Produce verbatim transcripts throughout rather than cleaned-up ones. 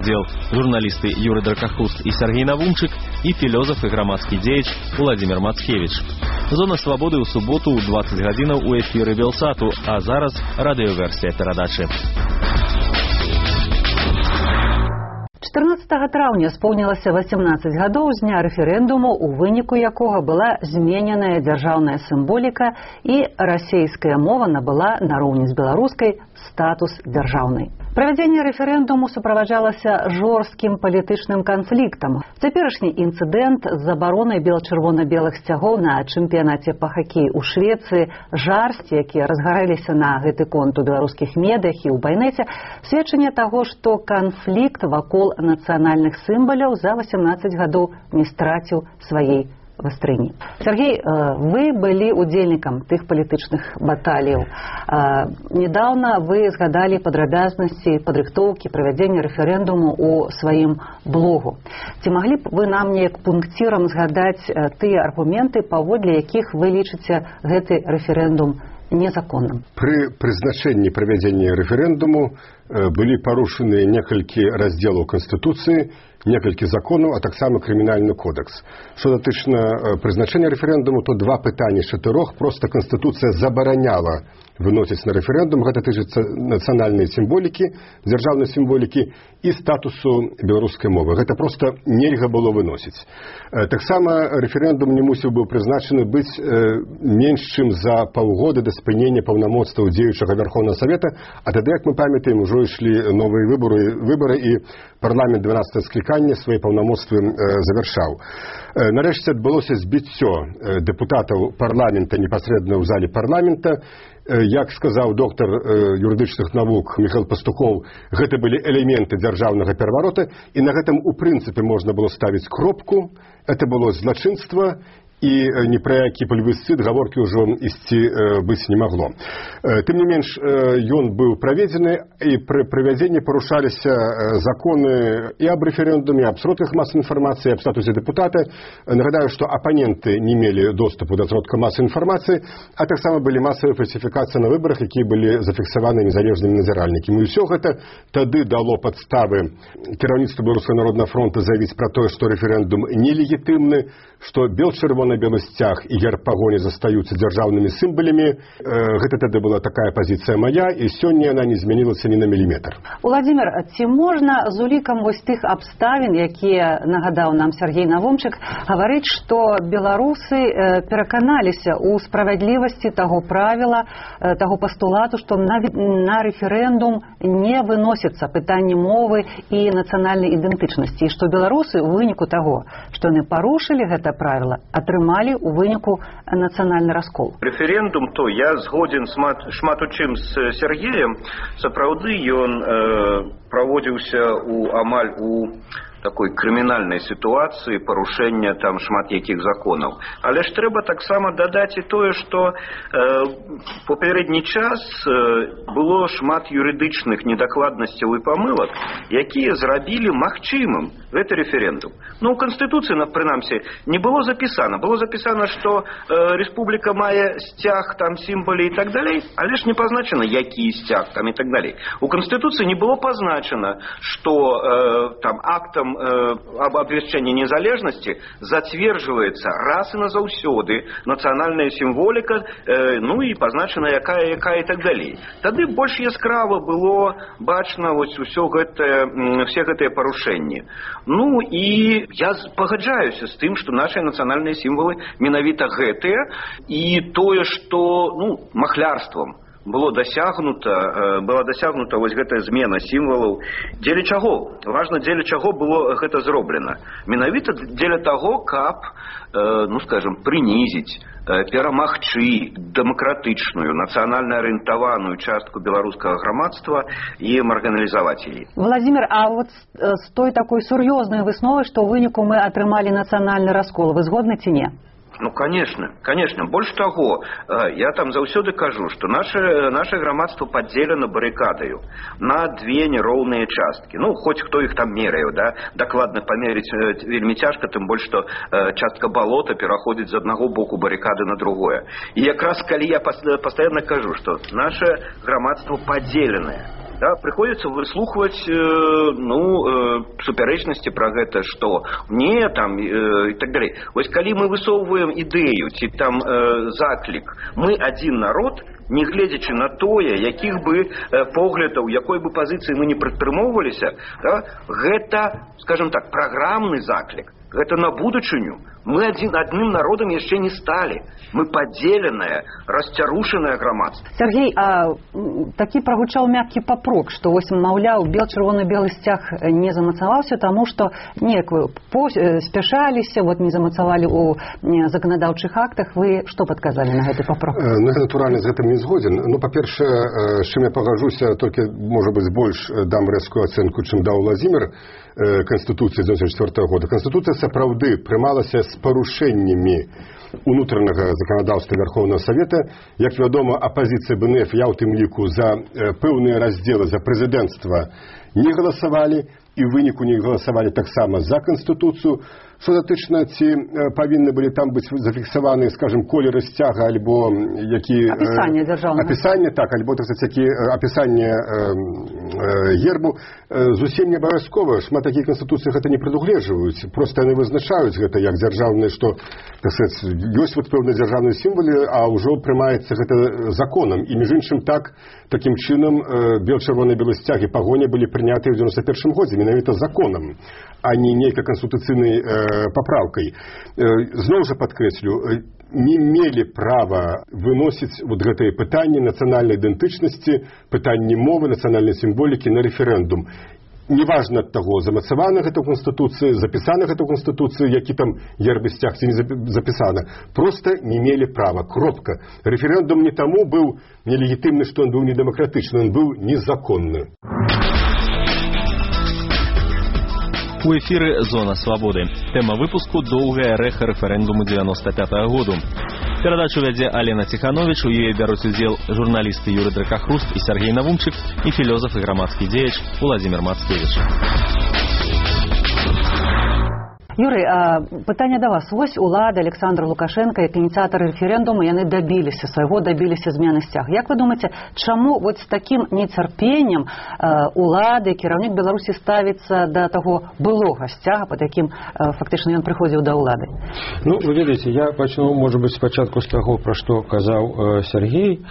удзел журналісты Юрый Дракахуст і Сергей Навунчык і філёзаф і грамадскі дзеяч Владимир Мацкевич. Зона свабоды ў суботу ў дваццаць гадзінаў у эфіры Белсату, а зараз радыёверсія перадачы. чатырнаццатага траўня споўнілася васямнаццаць гадоў з дня рэферэндуму, у выніку якога была змененая дзяржаўная сімволіка і расейская мова набыла нароўні з беларускай статус дзяржаўнай. Правядзенне рэферэндуму суправаджалася жорсткім палітычным канфліктам. Цяперашні інцыдэнт з забаронай бела-чырвона-белых сцягоў на чэмпіянаце па хакеі ў Швецыі, жарсці, якія разгарэліся на гэты конт у беларускіх медыях і ў байнэце, сведчанне таго, што канфлікт вакол нацыянальных сімваляў за васямнаццаць гадоў не страціў сваей вастрыні. Сергей, вы былі удзельнікам тых палітычных баталіяў. Недаўна вы згадалі падрабязнасці падрыхтоўкі правядзення рэферэндуму ў сваім блогу. Ці маглі б вы нам неяк пункцірам згадаць тыя аргументы, паводле якіх вы лічыце гэты рэферэндум незаконным? Пры прызначэнні правядзення рэферэндуму былі парушаны некалькі раздзелаў Канстытуцыі, некалькі законаў, а таксама крымінальны кодекс. Што датычна прызначэння рэферэндуму, то два пытанні з чатырох проста Канстытуцыя забараняла выносіць на рэферэндум. Гэта тычыцца нацыянальнай сімволікі, дзяржаўнай сімволікі і статусу беларускай мовы. Гэта проста нельга было выносіць. Таксама рэферэндум не мусіў быў прызначаны быць менш чым за паўгода да спынення паўнамоцтваў дзеючага Вярхоўнага Савета, а тады, як мы памятаем, ужо ішлі новыя выборы, выборы і парламент дванаццатага склікання свае паўнамоцтвы завяршаў. Нарэшце адбылося збіццё дэпутатаў парламента непасрэдна ў зале парламента. Як сказаў доктар юрыдычных навук Михаил Пастухов, гэта былі элементы дзяржаўнага пераварота, і на гэтым у прынцыпе можна было ставіць кропку. Это было злачынства, і ні пра які плебісцыт гаворкі ўжо ісці быць не магло. Тым не менш, ён быў праведзены, і пры правядзенні парушаліся законы і аб рэферэндуме, аб сродках масавай інфармацыі, аб статусе дэпутата. Нагадаю, што апаненты не мелі доступу да сродка масавай інфармацыі, а таксама былі масавыя фальсіфікацыі на выбарах, якія былі зафіксаваны незалежнымі назіральнікамі. І ўсё гэта тады дало падставы кіраўніцтву Беларускага народнага фронта заявіць пра тое, што рэферэндум нелегітымны, што бел-чырвоны белы сцяг і герб пагоні застаюцца дзяржаўнымі сімвалямі. Гэта тады была такая пазіцыя мая, і сёння яна не змянілася ні на міліметр. Владимир, ці можна з улікам вось тых абставін, якія нагадаў нам Сергей Навунчык, гаварыць, што беларусы пераканаліся ў справядлівасці таго правіла, таго пастулату, што на, на рэферэндум не выносіцца пытанні мовы і нацыянальнай ідэнтычнасці, і што беларусы ў выніку таго, што яны парушылі гэта правіла, атрымалі ў выніку нацыянальны раскол. Рэферэндум, то я згодзін шмат у чым з Сергеем. Сапраўды ён э, праводзіўся у амаль у такой крымінальнай сітуацыі, парушэння там шмат якіх законаў. Але ж трэба таксама дадаць і тое, што э, папярэдні час э, было шмат юрыдычных недакладнасцяў і памылак, якія зрабілі магчымым гэты рэферэндум. Ну, у Канстытуцыі, прынамсі, не было запісана. Было запісана, што э, рэспубліка мае сцяг, там, сімвалі і так далей, але ж не пазначана, які сцяг, там, і так далей. У Канстытуцыі не было пазначана, што э, там актам об абвяшчэнні незалежнасці зацверджваецца раз і назаўсёды нацыянальная сімволіка, э, ну і пазначана якая, якая і так далей. Тады больш яскрава было бачна вось усё гэтае, все гэтыя парушэнні. Ну і я пагаджаюся з тым, што нашыя нацыянальныя сімвалы менавіта гэтыя, і тое, што ну, махлярствам было дасягнута, была дасягнута вось гэтая змена сімвалаў. Дзеля чаго? Важна, дзеля чаго было гэта зроблена. Менавіта дзеля таго, каб, ну скажем, прынізіць, перамагчы дэмакратычную, нацыянальна арыентаваную частку беларускага грамадства і марганалізаваць яе. Владимир, а вот з той такой сур'ёзнай высновай, што ў выніку мы атрымалі нацыянальны раскол, вы згодны ці не? Ну, конечно, конечно. Больше того, я там заўсёды кажу, что наше, наше грамадство подделено баррикадою на две нероўныя часткі. Ну, хоть кто их там меряе, да, дакладна памерыць вельмі цяжка, тым больш, што частка балота пераходзіць з аднаго боку баррикады на другое. И якраз калі я постоянно кажу, что наше грамадство подзеленное да, прыходзіцца выслухваць э, ну э, супярэчнасці пра гэта, што не там э, і так далей. Вось калі мы высоўваем ідэю ці там э, заклік, мы адзін народ, не гледзячы на тое, якіх бы э, поглядаў, якой бы пазіцыі мы не прытрымоўваліся, да, гэта, скажем так, праграмны заклік. Гэта на будучыню. Мы адзін, адным народам яшчэ не сталі. Мы падзеленае, расцярушанае грамадства. Сергей, а такі прагучаў мяккі папрок, што вось, маўляў, бел-чырвона-белы сцяг не замацаваўся, таму што неяк спяшаліся, вот не замацавалі ў заканадаўчых актах. Вы што падказалі на гэты папрок? Ну, я натуральна з гэтым не згодзін. Ну, па-першае, з чым я пагажуся, толькі, можа быць, больш дам рэзкую ацэнку, чым даў Владзімір, Конституції дзевяносто четвёртого года. Конституція сапраўды прымалася з парушэннямі унутранага заканадаўства Верховного Совета. Як вядома, апазіцыя бэ эн эф, я ў тым ліку, за пэўныя раздзелы, за прэзідэнцтва не галасавалі, і ў выніку не галасавалі таксама за Конституцію. Што датычна, ці павінны былі там быць зафіксаваны, скажем, колеры сцяга, альбо які... Апісанне дзяржаўнага. Апісанне, так, альбо, так сказать, які апісанне э, э, гербу. Э, зусім не абавязкова. Шмат такіх канстытуцыях гэта не прадугледжваюць. Проста яны вызначаюць гэта як дзяржаўнае, што, так сказать, ёсць вот пэўныя дзяржаўныя сімвалы, а ўжо прымаецца гэта законам. І, між іншым, так, такім чынам э, бел-чырвона-белы сцяг і пагоня былі прынятыя ў дзевяносто першым годзе, менавіта законам, а не нейкай канстытуцыйнай э, папраўкай. Зноў жа падкрэслю, не мелі права выносіць вот гэтае пытанне нацыянальнай ідэнтычнасці, пытанне мовы, нацыянальнай сімволікі на рэферэндум. Неважна ад таго, замацавана гэта ў Канстытуцыі, запісана гэта ў Канстытуцыі, які там герб і сцяг ці не запісана. Проста не мелі права. Кропка. Рэферэндум не таму быў нелегітымны, што ён быў недэмакратычны, ён быў незаконны. У эфіры «Зона свабоды». Тэма выпуску «Доўгае рэха рэферэндуму девяносто пятого году». Перадачу вядзе Алена Ціхановіч, у яе бяруць удзел журналісты Юрый Дракахруст і Сергей Навумчык і філёзаф і грамадскі дзеяч Уладзімір Мацкевіч. Юрый, а пытанне да вас. Вось улады Александра Лукашенко, як ініцыятары рэферэндуму, яны дабіліся свайго, дабіліся змены сцяга. Як вы думаеце, чаму вот з такім нецярпеннем улады, кіраўнік Беларусі ставіцца да таго былога сцяга, пад якім фактычна ён прыходзіў да ўлады? Ну, вы ведаеце, я пачну, можа быць, спачатку з таго, пра што казаў Сергей.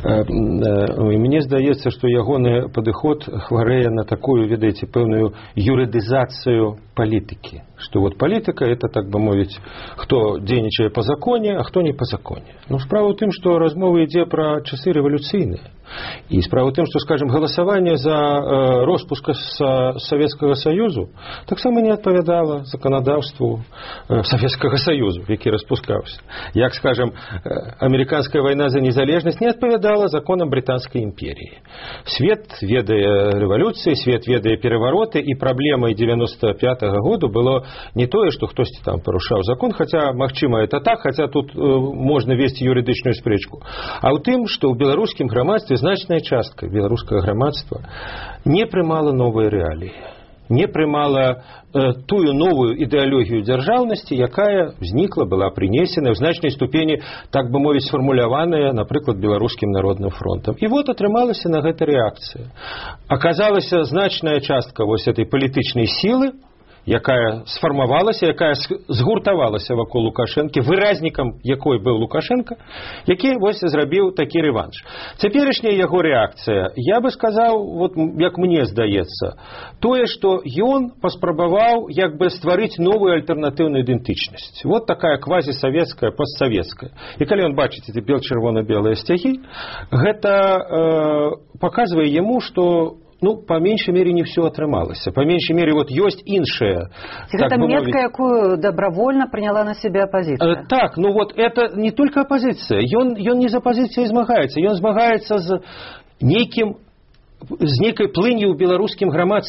І мне здаецца, што ягоны падыход хварэе на такую, ведаеце, пэўную юрыдызацыю палітыкі. Что вот политика это, так бы мовить, кто дзейнічае по законе, а кто не по законе. Ну, справа ў тым, што размова ідзе пра часы рэвалюцыйныя. І справа ў тым, што, скажем, галасаванне за э, роспуск са Савецкага Саюзу таксама не адпавядала заканадаўству э, Савецкага Саюзу, які распускаўся. Як, скажем, э, амерыканская вайна за незалежнасць не адпавядала законам Брытанскай імперіі. Свет ведае рэвалюцыі, свет ведае перавароты, і праблемай девяносто пятого году было не тое, што хтосьці там парушаў закон, хаця, магчыма, это так, хаця тут э, можна весці юрыдычную спрэчку, а ў тым, што ў беларускім грамадстве значная частка беларускага грамадства не прымала новыя рэаліі, не прымала э, тую новую ідэалогію дзяржаўнасці, якая ўзнікла, была прынесена ў значнай ступені, так бы мовіць, сфармуляваная, напрыклад, беларускім народным фронтам. І вот атрымалася на гэта рэакцыя. Аказалася значная частка вось этой палітычнай сілы, якая сфармавалася, якая згуртавалася вакол Лукашэнкі, выразнікам якой быў Лукашенко, які вось зрабіў такі рэванш. Цяперашняя яго рэакцыя, я бы сказаў, вот як мне здаецца, тое, што ён паспрабаваў як бы стварыць новую альтэрнатыўную ідэнтычнасць. Вот такая квазісавецкая, постсавецкая. І калі ён бачыць эти бел-чырвона-белыя сцягі, гэта э, паказвае яму, што ну, по меньшей мере, не все атрымалася. По меньшей мере, вот есть іншая. Это метка, якую добровольно приняла на себя оппозиция. Э, так, ну вот это не только оппозиция. Ён, ён не за оппозицией змагаецца. Ён змагаецца з нейкім, з нейкай плынью ў беларускім грамадстве.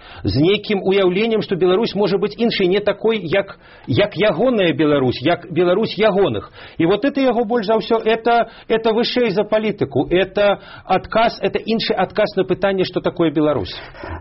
з нейкім уяўленнем, што Беларусь можа быць іншай, не такой, як, як ягоная Беларусь, як Беларусь ягоных. І вот это яго больш за ўсё, это, это вышэй за палітыку, это адказ, это іншы адказ на пытанне, што такое Беларусь.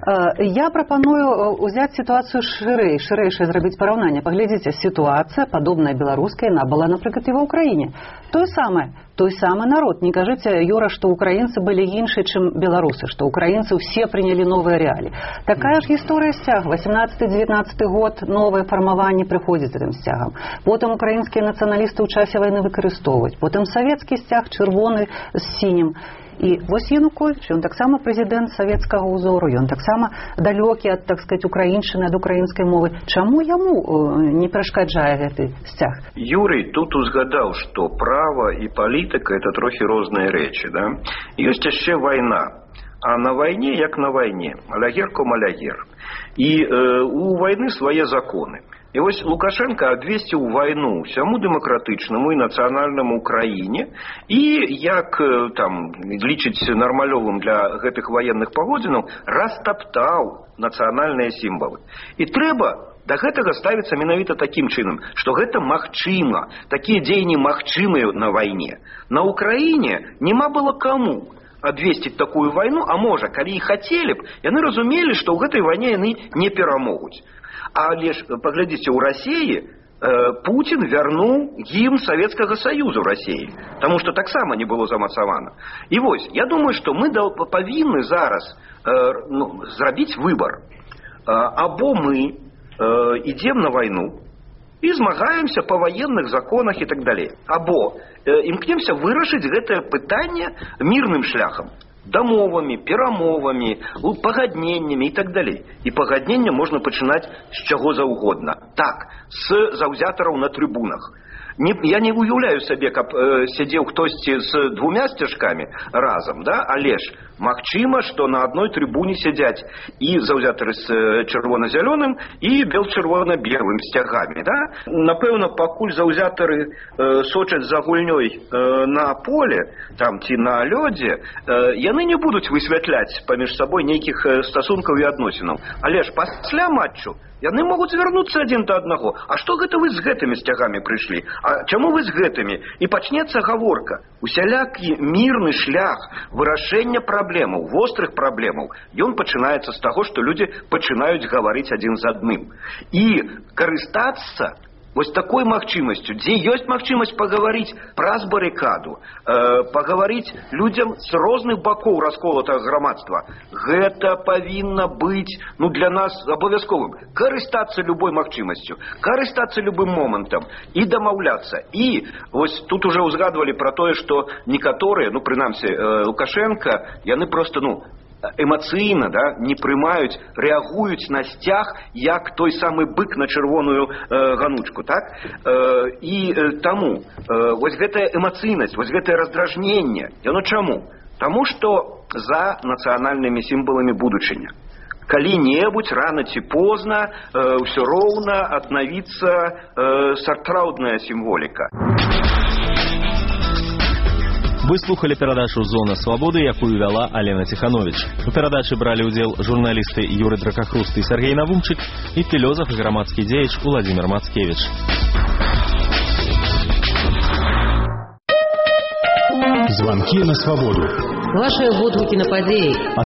Я прапаную ўзяць сітуацыю шырэй, шырэйшае зрабіць параўнанне. Паглядзіце, сітуацыя падобная беларускай, яна была, напрыклад, і ва Ўкраіне. Тое самае, той самы народ. Не кажыце, Юра, што украінцы былі іншыя, чым беларусы, што украінцы ўсе прынялі новыя рэаліі. Такая ж гісторыя сцяг. восемнадцаты-девятнадцаты год новае фармаванне прыходзіць з гэтым сцягам. Потым украінскія нацыяналісты ў часе вайны выкарыстоўваюць. Потым савецкі сцяг чырвоны з сінім. І вось Януковіч, ён таксама прэзідэнт савецкага ўзору, ён таксама далёкі ад, так сказаць, украіншчыны, ад украінскай мовы. Чаму яму не перашкаджае гэты сцяг? Юрий тут узгадаў, што права і палітыка – это трохі розныя рэчы. Да? Ёсць яшчэ вайна. А на вайне, як на вайне. Алягер ком алягер. І э, у вайны свае законы. І вось Лукашенко абвесціў вайну ўсяму дэмакратычнаму і нацыянальнаму краіне і, як там лічыць нармалёвым для гэтых ваенных паводзінаў, растаптаў нацыянальныя сімвалы. І трэба да гэтага ставіцца менавіта такім чынам, што гэта магчыма, такія дзеянні магчымыя на вайне. На Ўкраіне няма было каму абвесціць такую вайну, а можа, калі і хацелі б, яны разумелі, што ў гэтай вайне яны не перамогуць. Але ж, паглядзіце, у Расіі э, Путін вярнуў гімн Савецкага Саюзу ў Расіі, таму што таксама не было замацавана. І вось, я думаю, што мы павінны зараз э, ну, зрабіць выбар. Э, або мы э, ідзем на вайну і змагаемся па ваенных законах і так далей. Або э, імкнемся вырашыць гэтае пытанне мірным шляхам. Дамовамі, перамовамі, пагадненнямі і так далей. І пагаднення можна пачынаць з чаго заўгодна. Так, з заўзятараў на трыбунах. Не, я не уяўляю сабе, каб э, сядзеў хтосьці з двумя сцяжкамі разам, да? Але ж магчыма, што на адной трыбуне сядзяць і заўзятары з э, чырвона-зялёным і бел-чырвона-белым сцягамі. Да? Напэўна, пакуль заўзятары э, сочаць за гульнёй э, на поле там, ці на лёдзе, э, яны не будуць высвятляць паміж сабой нейкіх э, стасункаў і адносінаў. Але ж пасля матчу яны могуць звярнуцца адзін да аднаго. А што гэта вы з гэтымі сцягамі прыйшлі? А чаму вы з гэтымі? І пачнецца гаворка. Усялякі мірны шлях вырашэння праблемаў, вострых праблемаў, ён пачынаецца з таго, што людзі пачынаюць гаварыць адзін з адным. І карыстацца вось такой магчымасцю, дзе ёсць магчымасць пагаварыць праз барыкаду, э, пагаварыць людзям з розных бакоў расколатага грамадства. Гэта павінна быць, ну, для нас абавязковым. Карыстацца любой магчымасцю, карыстацца любым момантам і дамаўляцца. І вось тут уже ўзгадвалі пра тое, што некаторыя, ну, прынамсі, э, Лукашенко, яны проста, ну, эмацыйна, да, не прымаюць, рэагуюць на сцяг, як той самы бык на чырвоную э, ганучку, так? Э, і э, таму э, вось гэтая эмацыйнасць, вось гэтае раздражненне, яно чаму? Таму што за нацыянальнымі сімваламі будучыня. Калі-небудзь, рана ці позна, э, ўсё роўна аднавіцца э, сапраўдная сімволіка. Вы слухали перадачу «Зона свабоды», якую вяла Алена Ціхановіч. У перадачы бралі ўдзел журналісты Юры Дракахруст і Сергей Навумчык і філёзаф і грамадскі дзеяч Уладзімір Мацкевіч. Звонки на свободу. Ваши водгуки на подеи.